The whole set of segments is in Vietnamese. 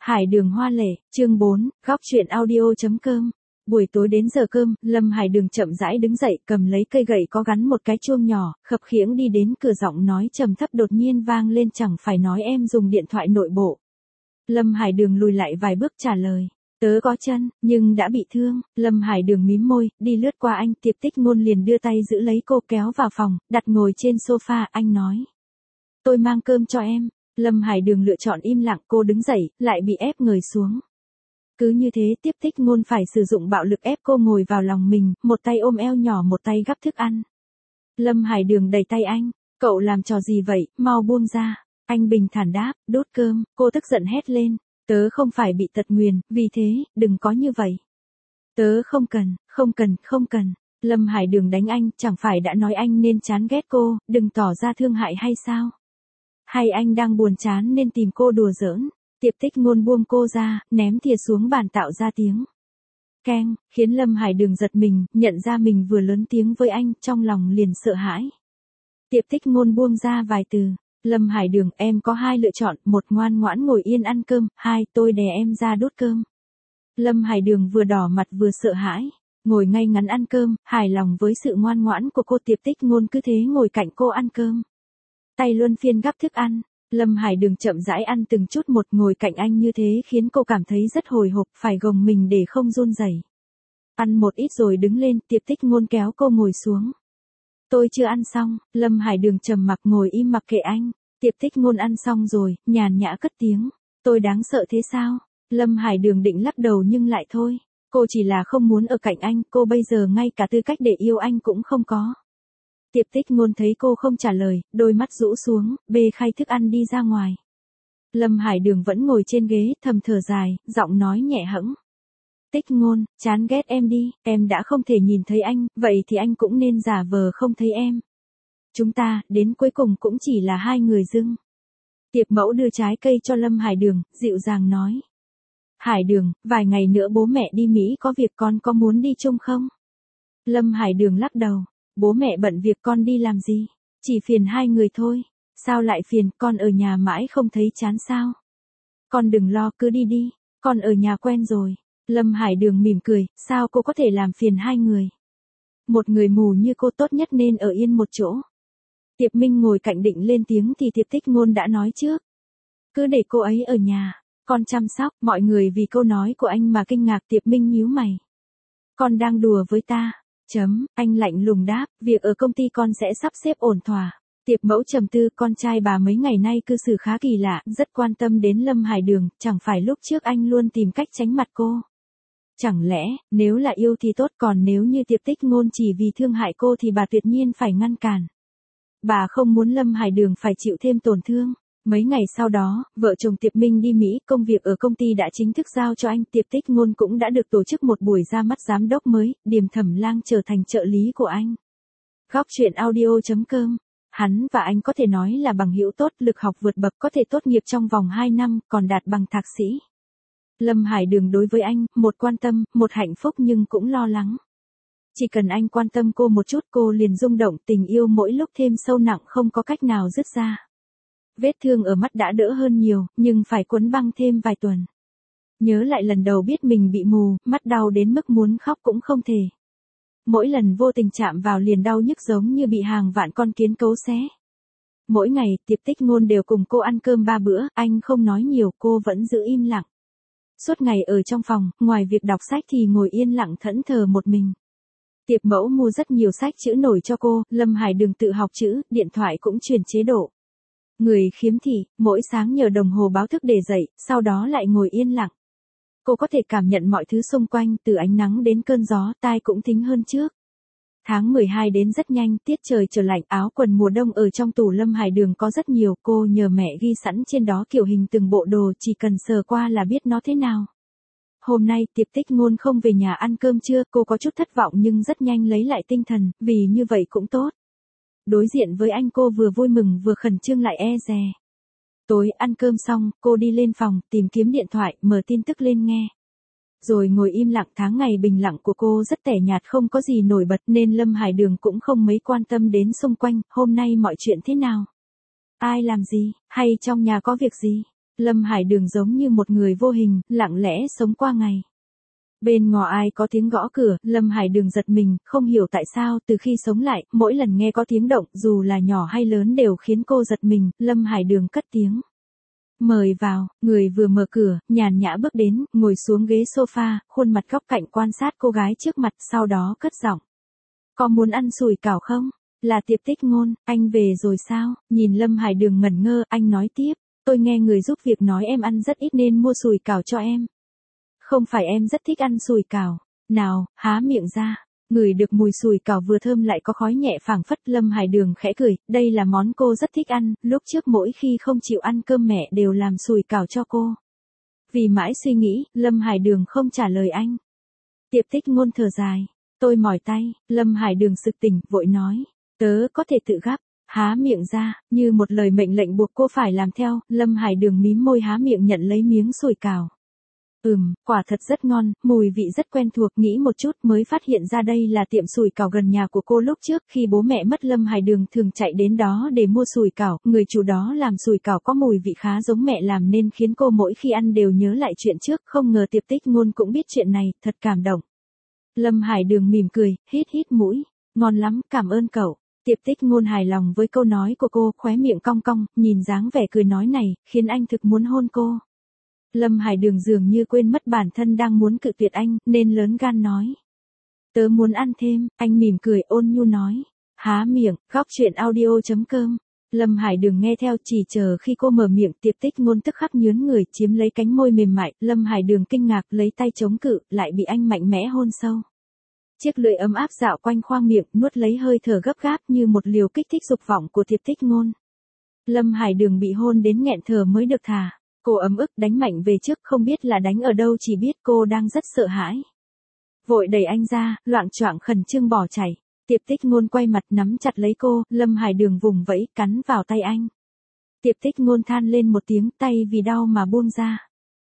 Hải đường hoa lệ, chương 4, góc truyện audio.com. Buổi tối đến giờ cơm, Lâm Hải Đường chậm rãi đứng dậy, cầm lấy cây gậy có gắn một cái chuông nhỏ, khập khiễng đi đến cửa, giọng nói trầm thấp đột nhiên vang lên, chẳng phải nói em dùng điện thoại nội bộ. Lâm Hải Đường lùi lại vài bước trả lời, tớ có chân, nhưng đã bị thương. Lâm Hải Đường mím môi, đi lướt qua anh, Tiệp Tích Ngôn liền đưa tay giữ lấy cô kéo vào phòng, đặt ngồi trên sofa, anh nói. Tôi mang cơm cho em. Lâm Hải Đường lựa chọn im lặng, cô đứng dậy, lại bị ép người xuống. Cứ như thế Tiệp Tích Ngôn phải sử dụng bạo lực ép cô ngồi vào lòng mình, một tay ôm eo nhỏ, một tay gắp thức ăn. Lâm Hải Đường đẩy tay anh, cậu làm trò gì vậy, mau buông ra. Anh bình thản đáp, đốt cơm. Cô tức giận hét lên, tớ không phải bị tật nguyền, vì thế, đừng có như vậy. Tớ không cần. Lâm Hải Đường đánh anh, chẳng phải đã nói anh nên chán ghét cô, đừng tỏ ra thương hại hay sao? Hay anh đang buồn chán nên tìm cô đùa giỡn? Tiệp Tích Ngôn buông cô ra, ném thìa xuống bàn tạo ra tiếng keng, khiến Lâm Hải Đường giật mình, nhận ra mình vừa lớn tiếng với anh, trong lòng liền sợ hãi. Tiệp Tích Ngôn buông ra vài từ, Lâm Hải Đường, em có hai lựa chọn, một ngoan ngoãn ngồi yên ăn cơm, hai tôi đè em ra đốt cơm. Lâm Hải Đường vừa đỏ mặt vừa sợ hãi, ngồi ngay ngắn ăn cơm, hài lòng với sự ngoan ngoãn của cô. Tiệp Tích Ngôn cứ thế ngồi cạnh cô ăn cơm, tay luân phiên gắp thức ăn. Lâm Hải Đường chậm rãi ăn từng chút một, ngồi cạnh anh như thế khiến cô cảm thấy rất hồi hộp, phải gồng mình để không run rẩy. Ăn một ít rồi đứng lên, Tiệp Tích Ngôn kéo cô ngồi xuống. Tôi chưa ăn xong. Lâm Hải Đường trầm mặc ngồi im mặc kệ anh. Tiệp Tích Ngôn ăn xong rồi, nhàn nhã cất tiếng. Tôi đáng sợ thế sao? Lâm Hải Đường định lắc đầu nhưng lại thôi. Cô chỉ là không muốn ở cạnh anh, cô bây giờ ngay cả tư cách để yêu anh cũng không có. Tiệp Tích Ngôn thấy cô không trả lời, đôi mắt rũ xuống, bê khay thức ăn đi ra ngoài. Lâm Hải Đường vẫn ngồi trên ghế, thầm thở dài, giọng nói nhẹ hẫng. Tích Ngôn, chán ghét em đi, em đã không thể nhìn thấy anh, vậy thì anh cũng nên giả vờ không thấy em. Chúng ta, đến cuối cùng cũng chỉ là hai người dưng. Tiệp Mẫu đưa trái cây cho Lâm Hải Đường, dịu dàng nói. Hải Đường, vài ngày nữa bố mẹ đi Mỹ có việc, con có muốn đi chung không? Lâm Hải Đường lắc đầu. Bố mẹ bận việc, con đi làm gì? Chỉ phiền hai người thôi. Sao lại phiền, con ở nhà mãi không thấy chán sao? Con đừng lo, cứ đi đi, con ở nhà quen rồi. Lâm Hải Đường mỉm cười, sao cô có thể làm phiền hai người? Một người mù như cô tốt nhất nên ở yên một chỗ. Tiệp Minh ngồi cạnh định lên tiếng thì Tiệp Tích Ngôn đã nói trước. Cứ để cô ấy ở nhà, con chăm sóc. Mọi người vì câu nói của anh mà kinh ngạc. Tiệp Minh nhíu mày. Con đang đùa với ta. Anh lạnh lùng đáp, việc ở công ty con sẽ sắp xếp ổn thỏa. Tiệp Mẫu trầm tư, con trai bà mấy ngày nay cư xử khá kỳ lạ, rất quan tâm đến Lâm Hải Đường, chẳng phải lúc trước anh luôn tìm cách tránh mặt cô. Chẳng lẽ, nếu là yêu thì tốt, còn nếu như Tiệp Tích Ngôn chỉ vì thương hại cô thì bà tuyệt nhiên phải ngăn cản. Bà không muốn Lâm Hải Đường phải chịu thêm tổn thương. Mấy ngày sau đó, vợ chồng Tiệp Minh đi Mỹ, công việc ở công ty đã chính thức giao cho anh. Tiệp Tích Ngôn cũng đã được tổ chức một buổi ra mắt giám đốc mới, Điềm Thẩm Lang trở thành trợ lý của anh. Góc truyện audio.com. Hắn và anh có thể nói là bằng hữu tốt, lực học vượt bậc, có thể tốt nghiệp trong vòng 2 năm, còn đạt bằng thạc sĩ. Lâm Hải Đường đối với anh, một quan tâm, một hạnh phúc nhưng cũng lo lắng. Chỉ cần anh quan tâm cô một chút cô liền rung động, tình yêu mỗi lúc thêm sâu nặng, không có cách nào dứt ra. Vết thương ở mắt đã đỡ hơn nhiều, nhưng phải quấn băng thêm vài tuần. Nhớ lại lần đầu biết mình bị mù, mắt đau đến mức muốn khóc cũng không thể. Mỗi lần vô tình chạm vào liền đau nhức giống như bị hàng vạn con kiến cấu xé. Mỗi ngày, Tiệp Tích Ngôn đều cùng cô ăn cơm 3 bữa, anh không nói nhiều, cô vẫn giữ im lặng. Suốt ngày ở trong phòng, ngoài việc đọc sách thì ngồi yên lặng thẫn thờ một mình. Tiệp Mẫu mua rất nhiều sách chữ nổi cho cô, Lâm Hải Đường tự học chữ, điện thoại cũng chuyển chế độ. Người khiếm thị, mỗi sáng nhờ đồng hồ báo thức để dậy, sau đó lại ngồi yên lặng. Cô có thể cảm nhận mọi thứ xung quanh, từ ánh nắng đến cơn gió, tai cũng thính hơn trước. Tháng 12 đến rất nhanh, tiết trời trở lạnh, áo quần mùa đông ở trong tủ Lâm Hải Đường có rất nhiều, cô nhờ mẹ ghi sẵn trên đó kiểu hình từng bộ đồ, chỉ cần sờ qua là biết nó thế nào. Hôm nay, Tiệp Tích Ngôn không về nhà ăn cơm trưa, cô có chút thất vọng nhưng rất nhanh lấy lại tinh thần, vì như vậy cũng tốt. Đối diện với anh cô vừa vui mừng vừa khẩn trương lại e dè. Tối ăn cơm xong, cô đi lên phòng, tìm kiếm điện thoại, mở tin tức lên nghe. Rồi ngồi im lặng. Tháng ngày bình lặng của cô rất tẻ nhạt, không có gì nổi bật nên Lâm Hải Đường cũng không mấy quan tâm đến xung quanh, hôm nay mọi chuyện thế nào? Ai làm gì, hay trong nhà có việc gì? Lâm Hải Đường giống như một người vô hình, lặng lẽ sống qua ngày. Bên ngoài ai có tiếng gõ cửa, Lâm Hải Đường giật mình, không hiểu tại sao, từ khi sống lại, mỗi lần nghe có tiếng động, dù là nhỏ hay lớn đều khiến cô giật mình. Lâm Hải Đường cất tiếng. Mời vào, người vừa mở cửa, nhàn nhã bước đến, ngồi xuống ghế sofa, khuôn mặt góc cạnh quan sát cô gái trước mặt, sau đó cất giọng. Có muốn ăn sủi cảo không? Là Tiệp Tích Ngôn, anh về rồi sao? Nhìn Lâm Hải Đường ngẩn ngơ, anh nói tiếp. Tôi nghe người giúp việc nói em ăn rất ít nên mua sủi cảo cho em. Không phải em rất thích ăn sủi cảo. Nào, há miệng ra. Ngửi được mùi sủi cảo vừa thơm lại có khói nhẹ phảng phất. Lâm Hải Đường khẽ cười, đây là món cô rất thích ăn, lúc trước mỗi khi không chịu ăn cơm mẹ đều làm sủi cảo cho cô. Vì mãi suy nghĩ, Lâm Hải Đường không trả lời anh. Tiệp Tích Ngôn thở dài. Tôi mỏi tay, Lâm Hải Đường sực tỉnh, vội nói. Tớ có thể tự gắp. Há miệng ra, như một lời mệnh lệnh buộc cô phải làm theo. Lâm Hải Đường mím môi há miệng nhận lấy miếng sủi cảo. Quả thật rất ngon, mùi vị rất quen thuộc, nghĩ một chút mới phát hiện ra đây là tiệm sủi cảo gần nhà của cô lúc trước, khi bố mẹ mất Lâm Hải Đường thường chạy đến đó để mua sủi cảo, người chủ đó làm sủi cảo có mùi vị khá giống mẹ làm nên khiến cô mỗi khi ăn đều nhớ lại chuyện trước, không ngờ Tiệp Tích Ngôn cũng biết chuyện này, thật cảm động. Lâm Hải Đường mỉm cười, hít hít mũi, ngon lắm, cảm ơn cậu. Tiệp Tích Ngôn hài lòng với câu nói của cô, khóe miệng cong cong, nhìn dáng vẻ cười nói này, khiến anh thực muốn hôn cô. Lâm Hải Đường dường như quên mất bản thân đang muốn cự tuyệt anh, nên lớn gan nói. Tớ muốn ăn thêm, anh mỉm cười ôn nhu nói. Há miệng, góc chuyện audio.com. Lâm Hải Đường nghe theo chỉ chờ khi cô mở miệng. Tiệp Tích Ngôn tức khắc nhướng người, chiếm lấy cánh môi mềm mại. Lâm Hải Đường kinh ngạc, lấy tay chống cự, lại bị anh mạnh mẽ hôn sâu. Chiếc lưỡi ấm áp dạo quanh khoang miệng, nuốt lấy hơi thở gấp gáp như một liều kích thích dục vọng của Tiệp Tích Ngôn. Lâm Hải Đường bị hôn đến nghẹn thở mới được thả. Cô ấm ức đánh mạnh về trước, không biết là đánh ở đâu, chỉ biết cô đang rất sợ hãi. Vội đẩy anh ra, loạng choạng khẩn trương bỏ chạy. Tiệp Tích Ngôn quay mặt nắm chặt lấy cô, Lâm Hải Đường vùng vẫy cắn vào tay anh. Tiệp Tích Ngôn than lên một tiếng, tay vì đau mà buông ra.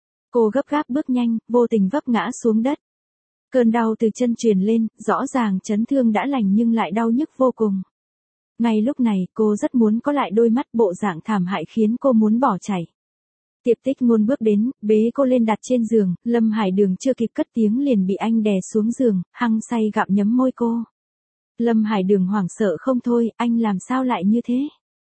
Cô gấp gáp bước nhanh, vô tình vấp ngã xuống đất. Cơn đau từ chân truyền lên, rõ ràng chấn thương đã lành nhưng lại đau nhức vô cùng. Ngay lúc này, cô rất muốn có lại đôi mắt, bộ dạng thảm hại khiến cô muốn bỏ chạy. Tiệp Tích Ngôn bước đến, bế cô lên đặt trên giường, Lâm Hải Đường chưa kịp cất tiếng liền bị anh đè xuống giường, hăng say gặm nhấm môi cô. Lâm Hải Đường hoảng sợ không thôi, anh làm sao lại như thế?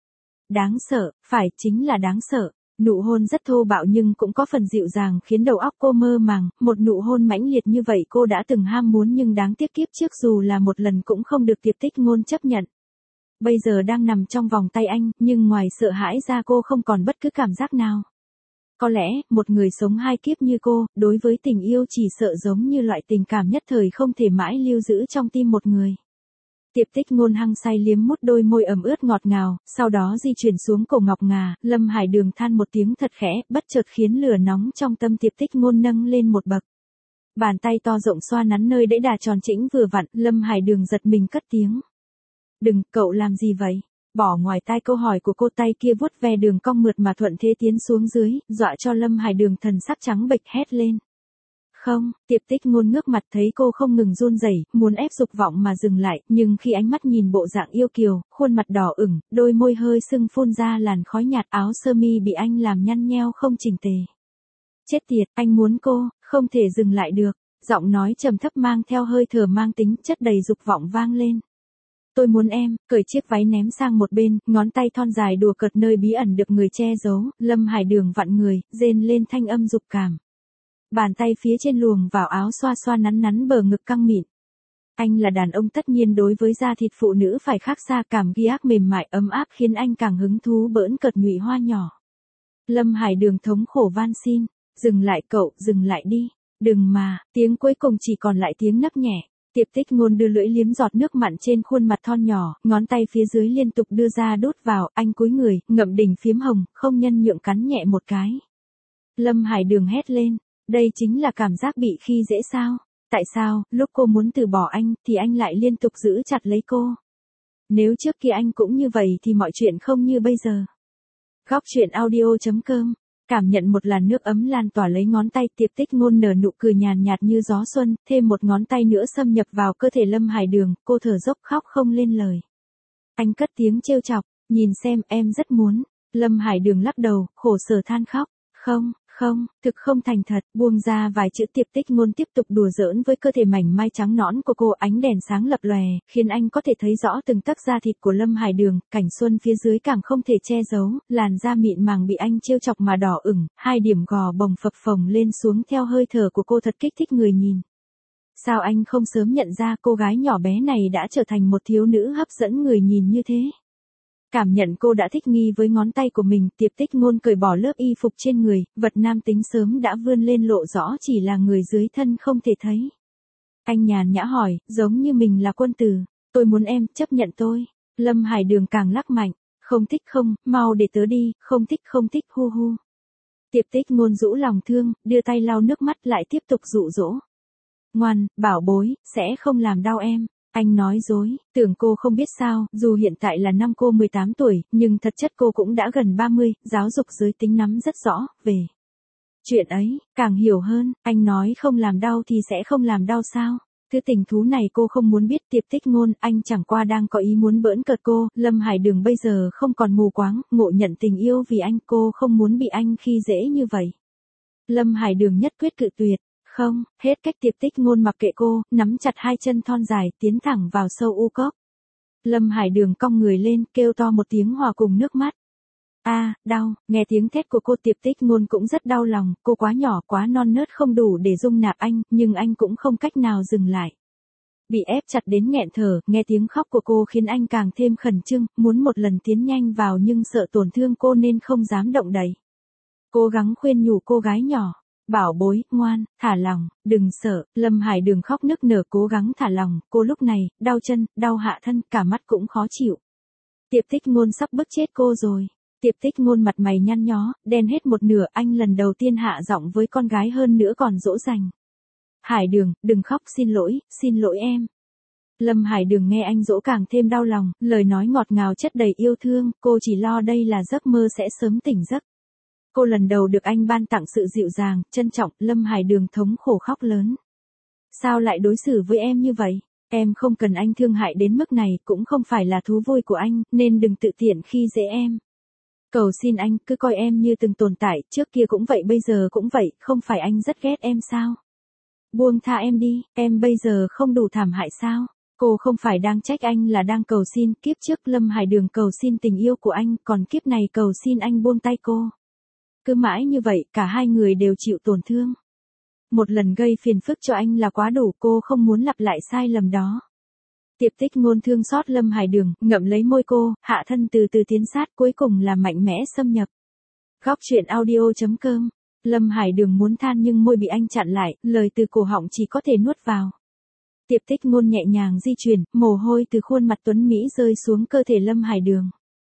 Đáng sợ, phải, chính là đáng sợ. Nụ hôn rất thô bạo nhưng cũng có phần dịu dàng khiến đầu óc cô mơ màng, một nụ hôn mãnh liệt như vậy cô đã từng ham muốn nhưng đáng tiếc kiếp trước dù là một lần cũng không được Tiệp Tích Ngôn chấp nhận. Bây giờ đang nằm trong vòng tay anh, nhưng ngoài sợ hãi ra cô không còn bất cứ cảm giác nào. Có lẽ, một người sống hai kiếp như cô, đối với tình yêu chỉ sợ giống như loại tình cảm nhất thời không thể mãi lưu giữ trong tim một người. Tiệp Tích Ngôn hăng say liếm mút đôi môi ẩm ướt ngọt ngào, sau đó di chuyển xuống cổ ngọc ngà, Lâm Hải Đường than một tiếng thật khẽ, bất chợt khiến lửa nóng trong tâm Tiệp Tích Ngôn nâng lên một bậc. Bàn tay to rộng xoa nắn nơi đẫy đà tròn chỉnh vừa vặn, Lâm Hải Đường giật mình cất tiếng. Đừng, cậu làm gì vậy? Bỏ ngoài tai câu hỏi của cô, tay kia vuốt ve đường cong mượt mà thuận thế tiến xuống dưới, dọa cho Lâm Hải Đường thần sắc trắng bệch hét lên. Không, Tiệp Tích Ngôn ngước mặt thấy cô không ngừng run rẩy, muốn ép dục vọng mà dừng lại, nhưng khi ánh mắt nhìn bộ dạng yêu kiều, khuôn mặt đỏ ửng, đôi môi hơi sưng phun ra làn khói nhạt, áo sơ mi bị anh làm nhăn nheo không chỉnh tề. Chết tiệt, anh muốn cô, không thể dừng lại được, giọng nói trầm thấp mang theo hơi thở mang tính chất đầy dục vọng vang lên. Tôi muốn em, cởi chiếc váy ném sang một bên, ngón tay thon dài đùa cợt nơi bí ẩn được người che giấu, Lâm Hải Đường vặn người, rên lên thanh âm dục cảm. Bàn tay phía trên luồn vào áo xoa xoa nắn nắn bờ ngực căng mịn. Anh là đàn ông tất nhiên đối với da thịt phụ nữ phải khác xa, cảm giác mềm mại ấm áp khiến anh càng hứng thú bỡn cợt nhụy hoa nhỏ. Lâm Hải Đường thống khổ van xin, dừng lại cậu, dừng lại đi, đừng mà, tiếng cuối cùng chỉ còn lại tiếng nấc nhẹ. Tiệp Tích Ngôn đưa lưỡi liếm giọt nước mặn trên khuôn mặt thon nhỏ, ngón tay phía dưới liên tục đưa ra đút vào, anh cúi người, ngậm đỉnh phiếm hồng, không nhân nhượng cắn nhẹ một cái. Lâm Hải Đường hét lên, đây chính là cảm giác bị khi dễ sao? Tại sao, lúc cô muốn từ bỏ anh, thì anh lại liên tục giữ chặt lấy cô? Nếu trước kia anh cũng như vậy thì mọi chuyện không như bây giờ. Góc chuyện audio.com. Cảm nhận một làn nước ấm lan tỏa lấy ngón tay, Tiệp Tích Ngôn nở nụ cười nhàn nhạt như gió xuân, thêm một ngón tay nữa xâm nhập vào cơ thể Lâm Hải Đường, cô thở dốc khóc không lên lời. Anh cất tiếng trêu chọc, nhìn xem em rất muốn. Lâm Hải Đường lắc đầu, khổ sở than khóc. Không, không, thực không thành thật, buông ra vài chữ Tiệp Tích Ngôn tiếp tục đùa giỡn với cơ thể mảnh mai trắng nõn của cô, ánh đèn sáng lập lòe, khiến anh có thể thấy rõ từng tấc da thịt của Lâm Hải Đường, cảnh xuân phía dưới càng không thể che giấu, làn da mịn màng bị anh trêu chọc mà đỏ ửng, hai điểm gò bồng phập phồng lên xuống theo hơi thở của cô thật kích thích người nhìn. Sao anh không sớm nhận ra cô gái nhỏ bé này đã trở thành một thiếu nữ hấp dẫn người nhìn như thế? Cảm nhận cô đã thích nghi với ngón tay của mình, Tiệp Tích Ngôn cởi bỏ lớp y phục trên người, vật nam tính sớm đã vươn lên lộ rõ, chỉ là người dưới thân không thể thấy. Anh nhàn nhã hỏi, giống như mình là quân tử, tôi muốn em chấp nhận tôi. Lâm Hải Đường càng lắc mạnh, không thích không, mau để tớ đi, không thích hu hu. Tiệp Tích Ngôn rũ lòng thương, đưa tay lau nước mắt lại tiếp tục dụ dỗ. Ngoan, bảo bối, sẽ không làm đau em. Anh nói dối, tưởng cô không biết sao, dù hiện tại là năm cô 18 tuổi, nhưng thật chất cô cũng đã gần 30, giáo dục giới tính nắm rất rõ, về chuyện ấy, càng hiểu hơn, anh nói không làm đau thì sẽ không làm đau sao? Thứ tình thú này cô không muốn biết. Tiệp Tích Ngôn, anh chẳng qua đang có ý muốn bỡn cợt cô, Lâm Hải Đường bây giờ không còn mù quáng, ngộ nhận tình yêu vì anh, cô không muốn bị anh khi dễ như vậy. Lâm Hải Đường nhất quyết cự tuyệt. Không, hết cách. Tiệp Tích Ngôn mặc kệ cô, nắm chặt hai chân thon dài, tiến thẳng vào sâu u cốc. Lâm Hải Đường cong người lên, kêu to một tiếng hòa cùng nước mắt. Đau, nghe tiếng thét của cô Tiệp Tích Ngôn cũng rất đau lòng, cô quá nhỏ quá non nớt không đủ để dung nạp anh, nhưng anh cũng không cách nào dừng lại. Bị ép chặt đến nghẹn thở, nghe tiếng khóc của cô khiến anh càng thêm khẩn trương, muốn một lần tiến nhanh vào nhưng sợ tổn thương cô nên không dám động đậy. Cố gắng khuyên nhủ cô gái nhỏ. Bảo bối, ngoan, thả lòng, đừng sợ. Lâm Hải Đường khóc nức nở cố gắng thả lòng, cô lúc này, đau chân, đau hạ thân, cả mắt cũng khó chịu. Tiệp Tích Ngôn sắp bức chết cô rồi. Tiệp Tích Ngôn mặt mày nhăn nhó, đen hết một nửa, anh lần đầu tiên hạ giọng với con gái hơn nữa còn dỗ dành. Hải Đường, đừng khóc, xin lỗi em. Lâm Hải Đường nghe anh dỗ càng thêm đau lòng, lời nói ngọt ngào chất đầy yêu thương, cô chỉ lo đây là giấc mơ sẽ sớm tỉnh giấc. Cô lần đầu được anh ban tặng sự dịu dàng, trân trọng, Lâm Hải Đường thống khổ khóc lớn. Sao lại đối xử với em như vậy? Em không cần anh thương hại đến mức này, cũng không phải là thú vui của anh, nên đừng tự tiện khi dễ em. Cầu xin anh, cứ coi em như từng tồn tại, trước kia cũng vậy bây giờ cũng vậy, không phải anh rất ghét em sao? Buông tha em đi, em bây giờ không đủ thảm hại sao? Cô không phải đang trách anh là đang cầu xin, kiếp trước Lâm Hải Đường cầu xin tình yêu của anh, còn kiếp này cầu xin anh buông tay cô. Cứ mãi như vậy, cả hai người đều chịu tổn thương. Một lần gây phiền phức cho anh là quá đủ, cô không muốn lặp lại sai lầm đó. Tiệp Tích Ngôn thương xót Lâm Hải Đường, ngậm lấy môi cô, hạ thân từ từ tiến sát, cuối cùng là mạnh mẽ xâm nhập. Góc truyện audio.com. Lâm Hải Đường muốn than nhưng môi bị anh chặn lại, lời từ cổ họng chỉ có thể nuốt vào. Tiệp Tích Ngôn nhẹ nhàng di chuyển, mồ hôi từ khuôn mặt tuấn mỹ rơi xuống cơ thể Lâm Hải Đường.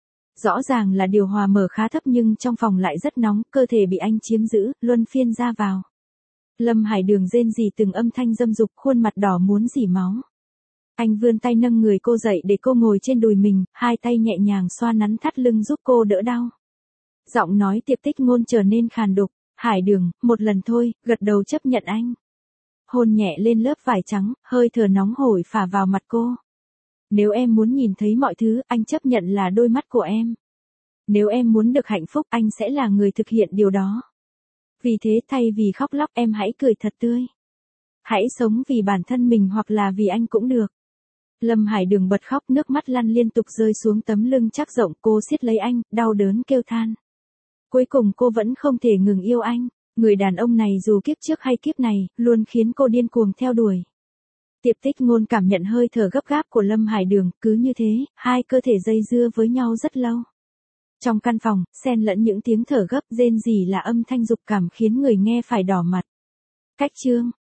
Rõ ràng là điều hòa mở khá thấp nhưng trong phòng lại rất nóng, cơ thể bị anh chiếm giữ, luân phiên ra vào. Lâm Hải Đường rên rỉ từng âm thanh dâm dục, khuôn mặt đỏ muốn rỉ máu. Anh vươn tay nâng người cô dậy để cô ngồi trên đùi mình, hai tay nhẹ nhàng xoa nắn thắt lưng giúp cô đỡ đau. Giọng nói Tiệp Tích Ngôn trở nên khàn đục. Hải Đường, một lần thôi, gật đầu chấp nhận anh. Hôn nhẹ lên lớp vải trắng, hơi thở nóng hổi phả vào mặt cô. Nếu em muốn nhìn thấy mọi thứ, anh chấp nhận là đôi mắt của em. Nếu em muốn được hạnh phúc, anh sẽ là người thực hiện điều đó. Vì thế thay vì khóc lóc em hãy cười thật tươi. Hãy sống vì bản thân mình hoặc là vì anh cũng được. Lâm Hải Đường bật khóc, nước mắt lăn liên tục rơi xuống tấm lưng chắc rộng, cô siết lấy anh, đau đớn kêu than. Cuối cùng cô vẫn không thể ngừng yêu anh. Người đàn ông này dù kiếp trước hay kiếp này, luôn khiến cô điên cuồng theo đuổi. Tiệp Tích Ngôn cảm nhận hơi thở gấp gáp của Lâm Hải Đường, cứ như thế, hai cơ thể dây dưa với nhau rất lâu. Trong căn phòng, xen lẫn những tiếng thở gấp, rên rỉ là âm thanh dục cảm khiến người nghe phải đỏ mặt. Cách chương